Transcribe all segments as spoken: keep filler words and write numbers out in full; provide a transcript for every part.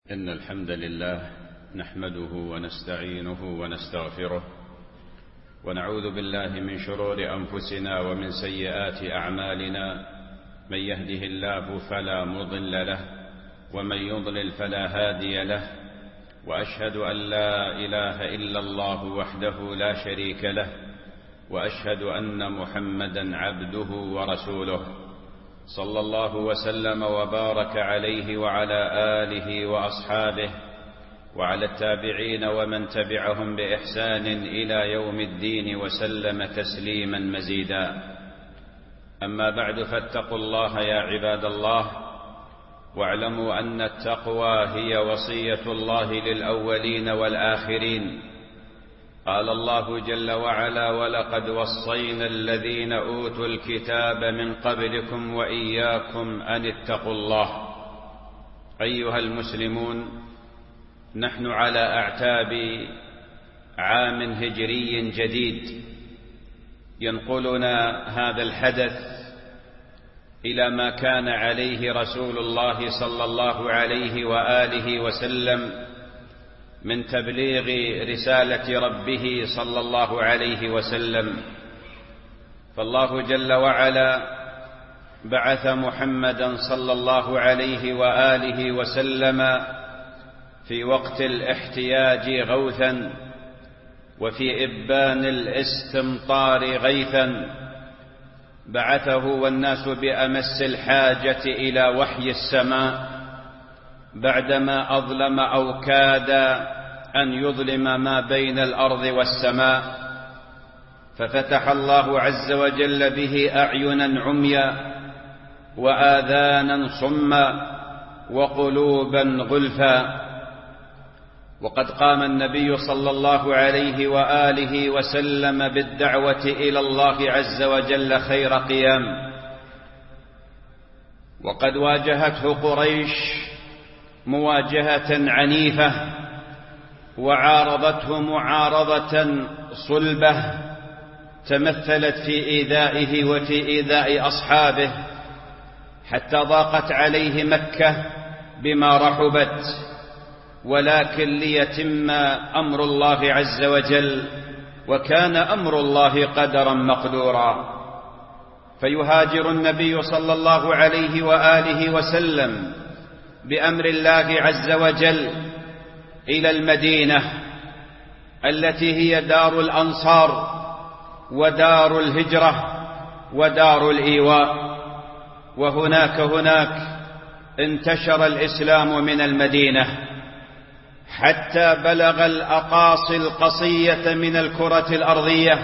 إن الحمد لله نحمده ونستعينه ونستغفره ونعوذ بالله من شرور أنفسنا ومن سيئات أعمالنا. من يهده الله فلا مضل له ومن يضلل فلا هادي له، وأشهد أن لا إله إلا الله وحده لا شريك له، وأشهد أن محمدا عبده ورسوله، صلى الله وسلم وبارك عليه وعلى آله وأصحابه وعلى التابعين ومن تبعهم بإحسان إلى يوم الدين وسلم تسليما مزيدا. أما بعد، فاتقوا الله يا عباد الله، واعلموا أن التقوى هي وصية الله للأولين والآخرين. قال الله جل وعلا: ولقد وصينا الذين أوتوا الكتاب من قبلكم وإياكم أن اتقوا الله. أيها المسلمون، نحن على أعتاب عام هجري جديد ينقلنا هذا الحدث إلى ما كان عليه رسول الله صلى الله عليه وآله وسلم من تبليغ رسالة ربه صلى الله عليه وسلم. فالله جل وعلا بعث محمدا صلى الله عليه وآله وسلم في وقت الاحتياج غوثا، وفي إبان الاستمطار غيثا. بعثه والناس بأمس الحاجة إلى وحي السماء بعدما أظلم أو كاد أن يظلم ما بين الأرض والسماء، ففتح الله عز وجل به أعينا عميا وآذانا صما وقلوبا غلفا. وقد قام النبي صلى الله عليه وآله وسلم بالدعوة إلى الله عز وجل خير قيام، وقد واجهته قريش مواجهة عنيفة، وعارضته معارضة صلبة تمثلت في إيذائه وفي إيذاء أصحابه، حتى ضاقت عليه مكة بما رحبت. ولكن ليتم أمر الله عز وجل، وكان أمر الله قدرا مقدورا. فيهاجر النبي صلى الله عليه وآله وسلم بأمر الله عز وجل إلى المدينة التي هي دار الأنصار ودار الهجرة ودار الإيواء. وهناك هناك انتشر الإسلام من المدينة حتى بلغ الأقاصي القصية من الكرة الأرضية.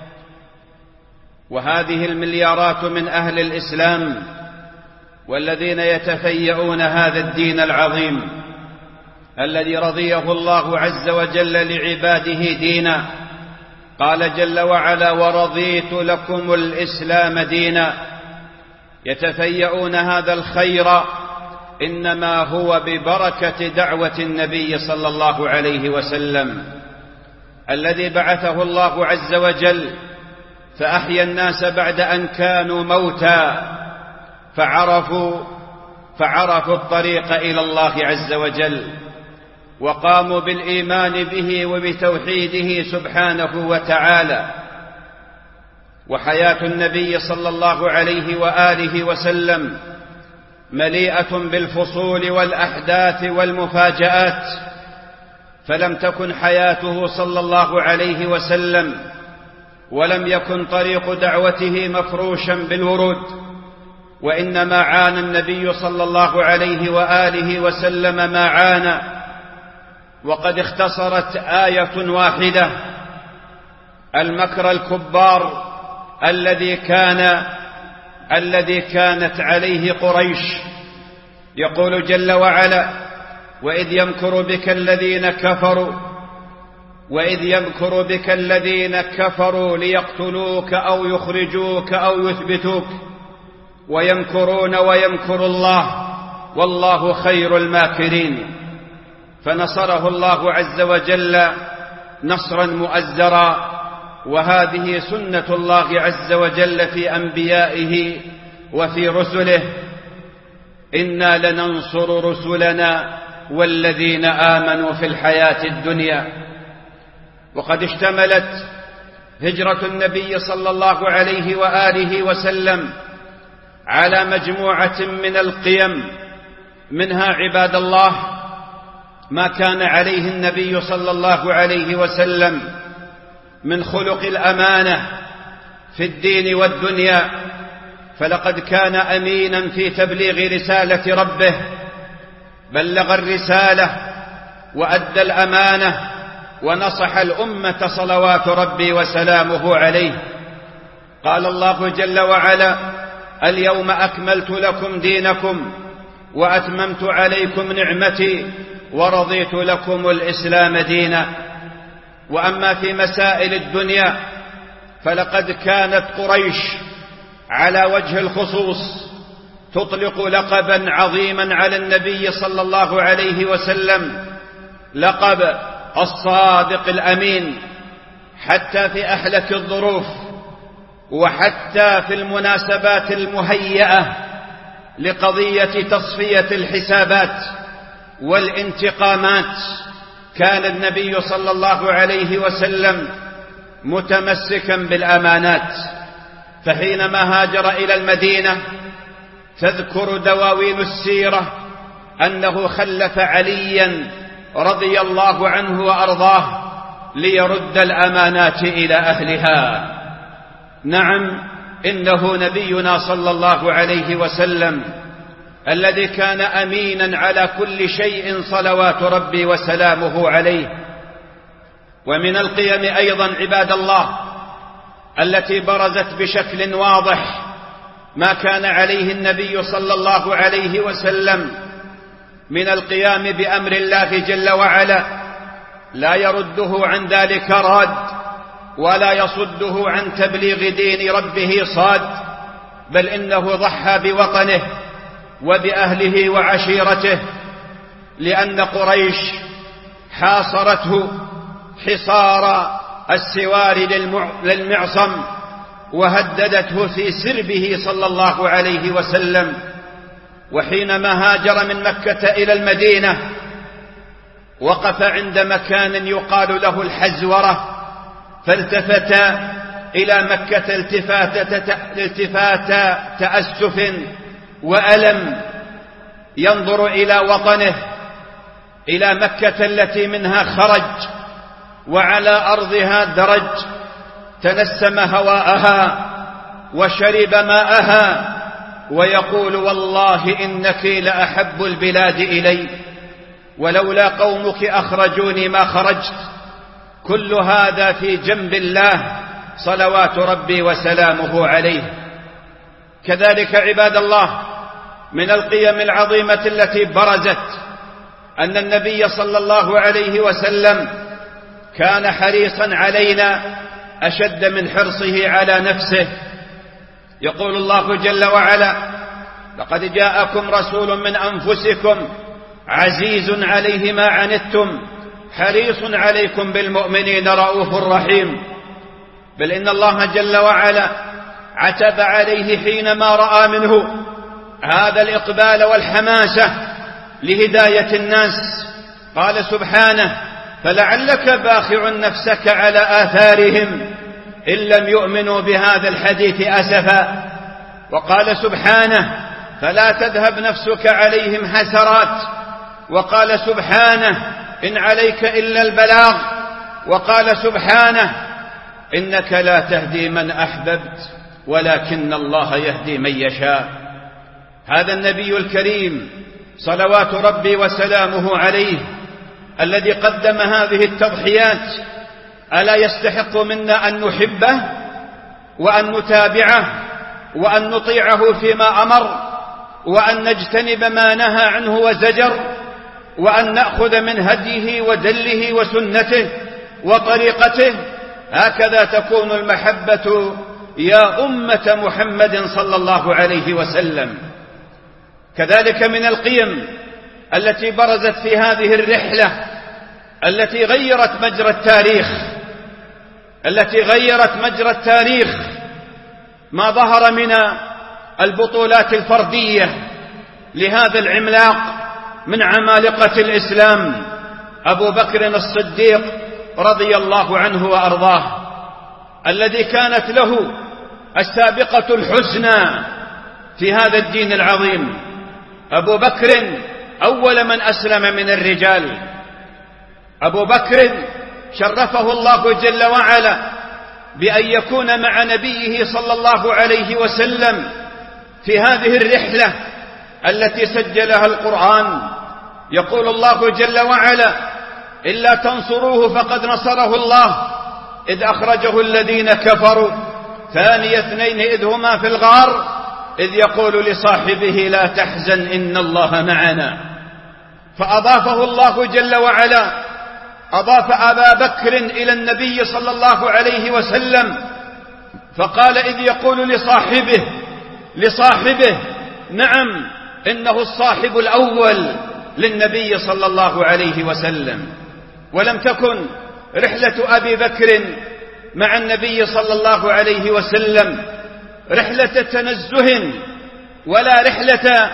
وهذه المليارات من أهل الإسلام والذين يتفيئون هذا الدين العظيم الذي رضيه الله عز وجل لعباده دينا. قال جل وعلا: ورضيت لكم الإسلام دينا. يتفيئون هذا الخير إنما هو ببركة دعوة النبي صلى الله عليه وسلم الذي بعثه الله عز وجل، فأحيا الناس بعد أن كانوا موتى، فعرفوا فعرفوا الطريق إلى الله عز وجل، وقاموا بالإيمان به وبتوحيده سبحانه وتعالى. وحياة النبي صلى الله عليه وآله وسلم مليئة بالفصول والأحداث والمفاجآت، فلم تكن حياته صلى الله عليه وسلم ولم يكن طريق دعوته مفروشا بالورود، وإنما عانى النبي صلى الله عليه وآله وسلم ما عانى. وقد اختصرت آية واحدة المكر الكبار الذي كان الذي كانت عليه قريش. يقول جل وعلا: وإذ يمكر بك الذين كفروا وإذ يمكر بك الذين كفروا ليقتلوك أو يخرجوك أو يثبتوك ويمكرون ويمكر الله والله خير الماكرين. فنصره الله عز وجل نصرا مؤزرا. وهذه سنة الله عز وجل في أنبيائه وفي رسله: إنا لننصر رسلنا والذين آمنوا في الحياة الدنيا. وقد اشتملت هجرة النبي صلى الله عليه وآله وسلم على مجموعة من القيم، منها عباد الله ما كان عليه النبي صلى الله عليه وسلم من خلق الأمانة في الدين والدنيا، فلقد كان أمينا في تبليغ رسالة ربه، بلغ الرسالة وأدى الأمانة ونصح الأمة صلوات ربي وسلامه عليه. قال الله جل وعلا: اليوم أكملت لكم دينكم وأتممت عليكم نعمتي ورضيت لكم الإسلام دينا. وأما في مسائل الدنيا فلقد كانت قريش على وجه الخصوص تطلق لقبا عظيما على النبي صلى الله عليه وسلم، لقب الصادق الأمين، حتى في أحلك الظروف وحتى في المناسبات المهيئة لقضية تصفية الحسابات والانتقامات كان النبي صلى الله عليه وسلم متمسكا بالأمانات. فحينما هاجر إلى المدينة تذكر دواوين السيرة أنه خلف عليا رضي الله عنه وأرضاه ليرد الأمانات إلى أهلها. نعم، إنه نبينا صلى الله عليه وسلم الذي كان أمينا على كل شيء صلوات ربي وسلامه عليه. ومن القيم أيضا عباد الله التي برزت بشكل واضح ما كان عليه النبي صلى الله عليه وسلم من القيام بأمر الله جل وعلا، لا يرده عن ذلك راد ولا يصده عن تبليغ دين ربه صاد، بل إنه ضحى بوطنه وبأهله وعشيرته، لأن قريش حاصرته حصار السوار للمعصم وهددته في سربه صلى الله عليه وسلم. وحينما هاجر من مكة إلى المدينة وقف عند مكان يقال له الحزورة، فالتفت إلى مكة التفات, التفات تأسف وألم، ينظر إلى وطنه، إلى مكة التي منها خرج وعلى أرضها درج، تنسم هواءها وشرب ماءها، ويقول: والله إنك لأحب البلاد إلي، ولولا قومك أخرجوني ما خرجت. كل هذا في جنب الله صلوات ربي وسلامه عليه. كذلك عباد الله من القيم العظيمة التي برزت أن النبي صلى الله عليه وسلم كان حريصا علينا أشد من حرصه على نفسه. يقول الله جل وعلا: لقد جاءكم رسول من أنفسكم عزيز عليه ما عنتم حريص عليكم بالمؤمنين رؤوف رحيم. بل إن الله جل وعلا عتب عليه حينما رأى منه هذا الإقبال والحماسة لهداية الناس، قال سبحانه: فلعلك باخع نفسك على آثارهم إن لم يؤمنوا بهذا الحديث أسفا. وقال سبحانه: فلا تذهب نفسك عليهم حسرات. وقال سبحانه: إن عليك إلا البلاغ. وقال سبحانه: إنك لا تهدي من أحببت ولكن الله يهدي من يشاء. هذا النبي الكريم صلوات ربي وسلامه عليه الذي قدم هذه التضحيات، ألا يستحق منا أن نحبه وأن نتابعه وأن نطيعه فيما أمر، وأن نجتنب ما نهى عنه وزجر، وأن نأخذ من هديه ودله وسنته وطريقته. هكذا تكون المحبة يا أمة محمد صلى الله عليه وسلم. كذلك من القيم التي برزت في هذه الرحلة التي غيرت مجرى التاريخ التي غيرت مجرى التاريخ ما ظهر من البطولات الفردية لهذا العملاق من عمالقة الإسلام أبو بكر الصديق رضي الله عنه وأرضاه، الذي كانت له السابقة الحسنى في هذا الدين العظيم. أبو بكر أول من أسلم من الرجال. أبو بكر شرفه الله جل وعلا بأن يكون مع نبيه صلى الله عليه وسلم في هذه الرحلة التي سجلها القرآن. يقول الله جل وعلا: إلا تنصروه فقد نصره الله إذ أخرجه الذين كفروا ثاني اثنين إذ هما في الغار إذ يقول لصاحبه لا تحزن إن الله معنا. فأضافه الله جل وعلا، أضاف أبا بكر إلى النبي صلى الله عليه وسلم فقال إذ يقول لصاحبه لصاحبه نعم إنه الصاحب الأول للنبي صلى الله عليه وسلم. ولم تكن رحلة أبي بكر مع النبي صلى الله عليه وسلم رحلة تنزه ولا رحلة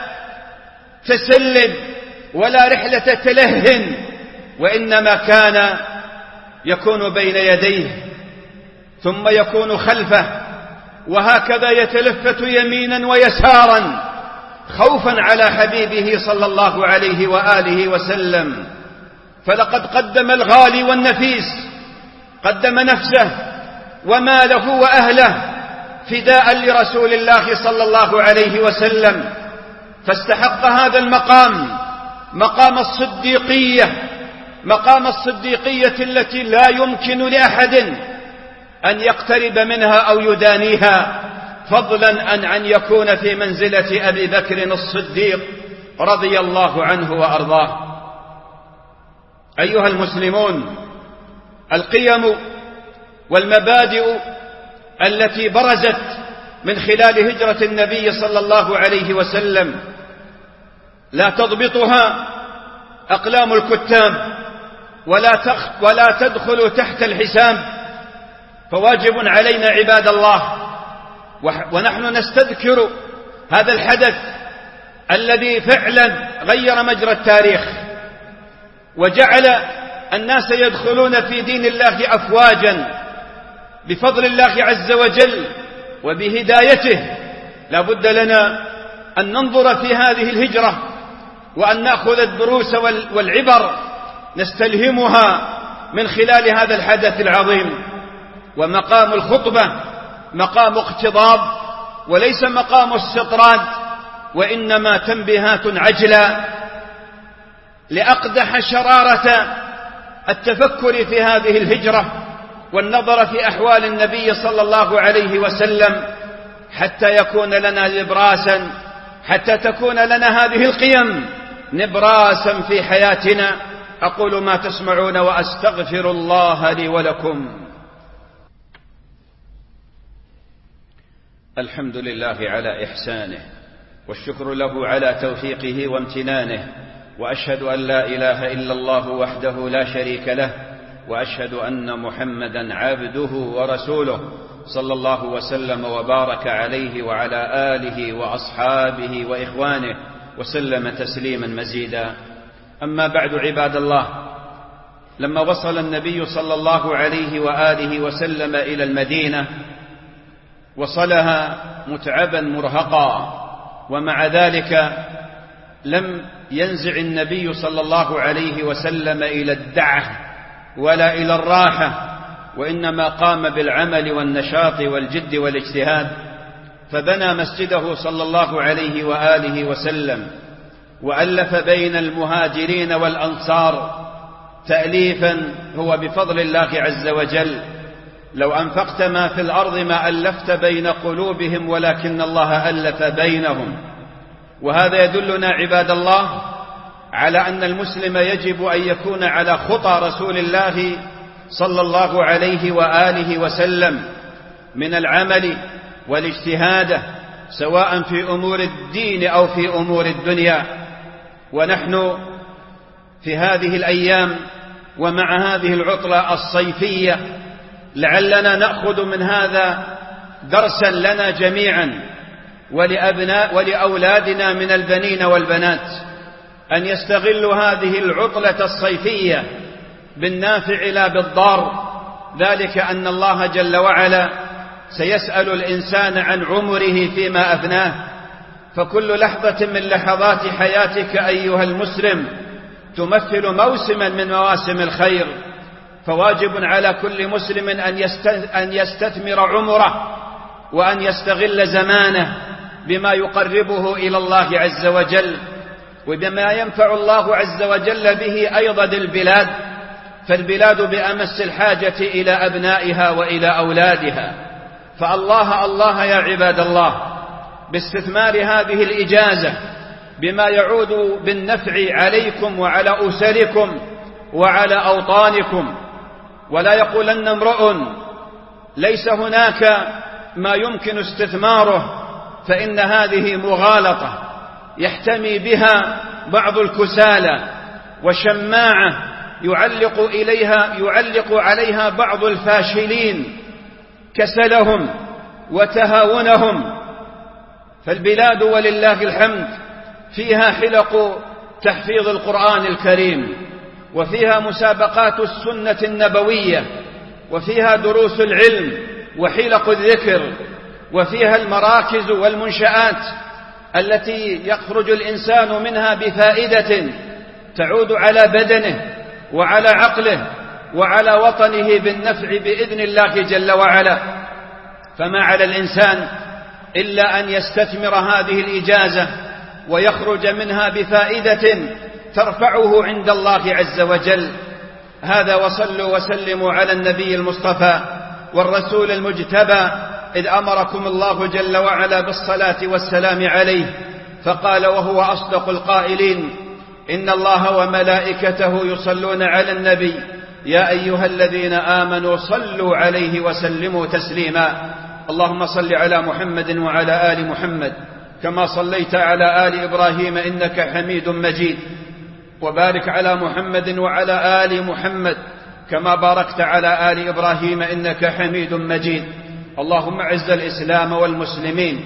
تسلل ولا رحلة تلهن، وإنما كان يكون بين يديه ثم يكون خلفه، وهكذا يتلفت يمينا ويسارا خوفا على حبيبه صلى الله عليه وآله وسلم. فلقد قدم الغالي والنفيس، قدم نفسه وماله وأهله فداء لرسول الله صلى الله عليه وسلم، فاستحق هذا المقام، مقام الصديقية، مقام الصديقية التي لا يمكن لأحد أن يقترب منها أو يدانيها، فضلا عن أن يكون في منزلة أبي بكر الصديق رضي الله عنه وأرضاه. أيها المسلمون، القيم والمبادئ التي برزت من خلال هجرة النبي صلى الله عليه وسلم لا تضبطها أقلام الكتاب ولا, تخ ولا تدخل تحت الحساب، فواجب علينا عباد الله ونحن نستذكر هذا الحدث الذي فعلا غير مجرى التاريخ وجعل الناس يدخلون في دين الله أفواجا بفضل الله عز وجل وبهدايته. لا بد لنا أن ننظر في هذه الهجرة وأن نأخذ الدروس والعبر نستلهمها من خلال هذا الحدث العظيم. ومقام الخطبة مقام اقتضاب وليس مقام استطراد، وإنما تنبيهات عجلة لأقدح شرارة التفكر في هذه الهجرة والنظر في أحوال النبي صلى الله عليه وسلم حتى يكون لنا نبراسا، حتى تكون لنا هذه القيم نبراسا في حياتنا. أقول ما تسمعون وأستغفر الله لي ولكم. الحمد لله على إحسانه والشكر له على توفيقه وامتنانه، وأشهد أن لا إله إلا الله وحده لا شريك له، وأشهد أن محمدا عبده ورسوله صلى الله وسلم وبارك عليه وعلى آله وأصحابه وإخوانه وسلم تسليما مزيدا. أما بعد عباد الله، لما وصل النبي صلى الله عليه وآله وسلم إلى المدينة وصلها متعبا مرهقا، ومع ذلك لم ينزع النبي صلى الله عليه وسلم إلى الدعة ولا إلى الراحة، وإنما قام بالعمل والنشاط والجد والاجتهاد، فبنى مسجده صلى الله عليه وآله وسلم وألف بين المهاجرين والأنصار تأليفا هو بفضل الله عز وجل. لو أنفقت ما في الأرض ما ألفت بين قلوبهم ولكن الله ألف بينهم. وهذا يدلنا عباد الله على أن المسلم يجب أن يكون على خطى رسول الله صلى الله عليه وآله وسلم من العمل والاجتهاد، سواء في أمور الدين أو في أمور الدنيا. ونحن في هذه الأيام ومع هذه العطلة الصيفية لعلنا نأخذ من هذا درسا لنا جميعا ولأبناء ولأولادنا من البنين والبنات، أن يستغلوا هذه العطلة الصيفية بالنافع لا بالضار، ذلك أن الله جل وعلا سيسأل الإنسان عن عمره فيما أفناه، فكل لحظة من لحظات حياتك أيها المسلم تمثل موسما من مواسم الخير، فواجب على كل مسلم أن يستثمر عمره وأن يستغل زمانه بما يقربه إلى الله عز وجل، وبما ينفع الله عز وجل به أيضا البلاد، فالبلاد بأمس الحاجة إلى أبنائها وإلى أولادها. فالله الله يا عباد الله باستثمار هذه الإجازة بما يعود بالنفع عليكم وعلى أسركم وعلى أوطانكم. ولا يقولن امرؤ ليس هناك ما يمكن استثماره، فإن هذه مغالطة يحتمي بها بعض الكسالى، وشماعة يعلق إليها يعلق عليها بعض الفاشلين كسلهم وتهاونهم. فالبلاد ولله الحمد فيها حلق تحفيظ القرآن الكريم، وفيها مسابقات السنة النبوية، وفيها دروس العلم وحلق الذكر، وفيها المراكز والمنشآت التي يخرج الإنسان منها بفائدة تعود على بدنه وعلى عقله وعلى وطنه بالنفع بإذن الله جل وعلا. فما على الإنسان إلا أن يستثمر هذه الإجازة ويخرج منها بفائدة ترفعه عند الله عز وجل. هذا وصلوا وسلموا على النبي المصطفى والرسول المجتبى، إذ أمركم الله جل وعلا بالصلاة والسلام عليه، فقال وهو أصدق القائلين: إن الله وملائكته يصلون على النبي يا أيها الذين آمنوا صلوا عليه وسلموا تسليما. اللهم صل على محمد وعلى آل محمد كما صليت على آل إبراهيم إنك حميد مجيد، وبارك على محمد وعلى آل محمد كما باركت على آل إبراهيم إنك حميد مجيد. اللهم أعز الإسلام والمسلمين،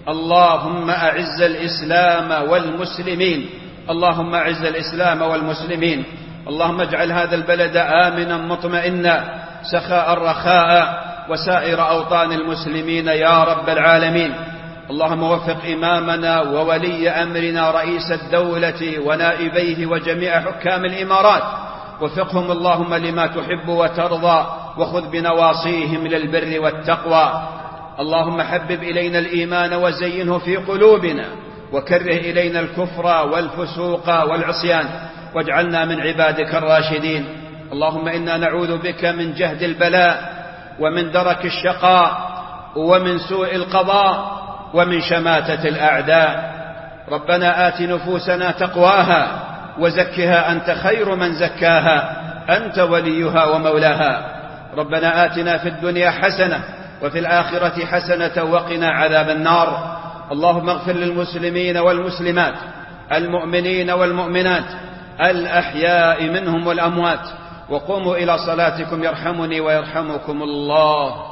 اللهم أعز الإسلام والمسلمين، اللهم أعز الإسلام والمسلمين. اللهم اجعل هذا البلد آمنا مطمئنا سخاء رخاء وسائر أوطان المسلمين يا رب العالمين. اللهم وفق إمامنا وولي أمرنا رئيس الدولة ونائبيه وجميع حكام الإمارات، وفقهم اللهم لما تحب وترضى، وخذ بنواصيهم للبر والتقوى. اللهم حبب إلينا الإيمان وزينه في قلوبنا، وكره إلينا الكفر والفسوق والعصيان، واجعلنا من عبادك الراشدين. اللهم إنا نعوذ بك من جهد البلاء ومن درك الشقاء ومن سوء القضاء ومن شماتة الأعداء. ربنا آت نفوسنا تقواها وزكها أنت خير من زكاها، أنت وليها ومولاها. ربنا آتنا في الدنيا حسنة وفي الآخرة حسنة وقنا عذاب النار. اللهم اغفر للمسلمين والمسلمات، المؤمنين والمؤمنات، الأحياء منهم والأموات، وقوموا إلى صلاتكم يرحمني ويرحمكم الله.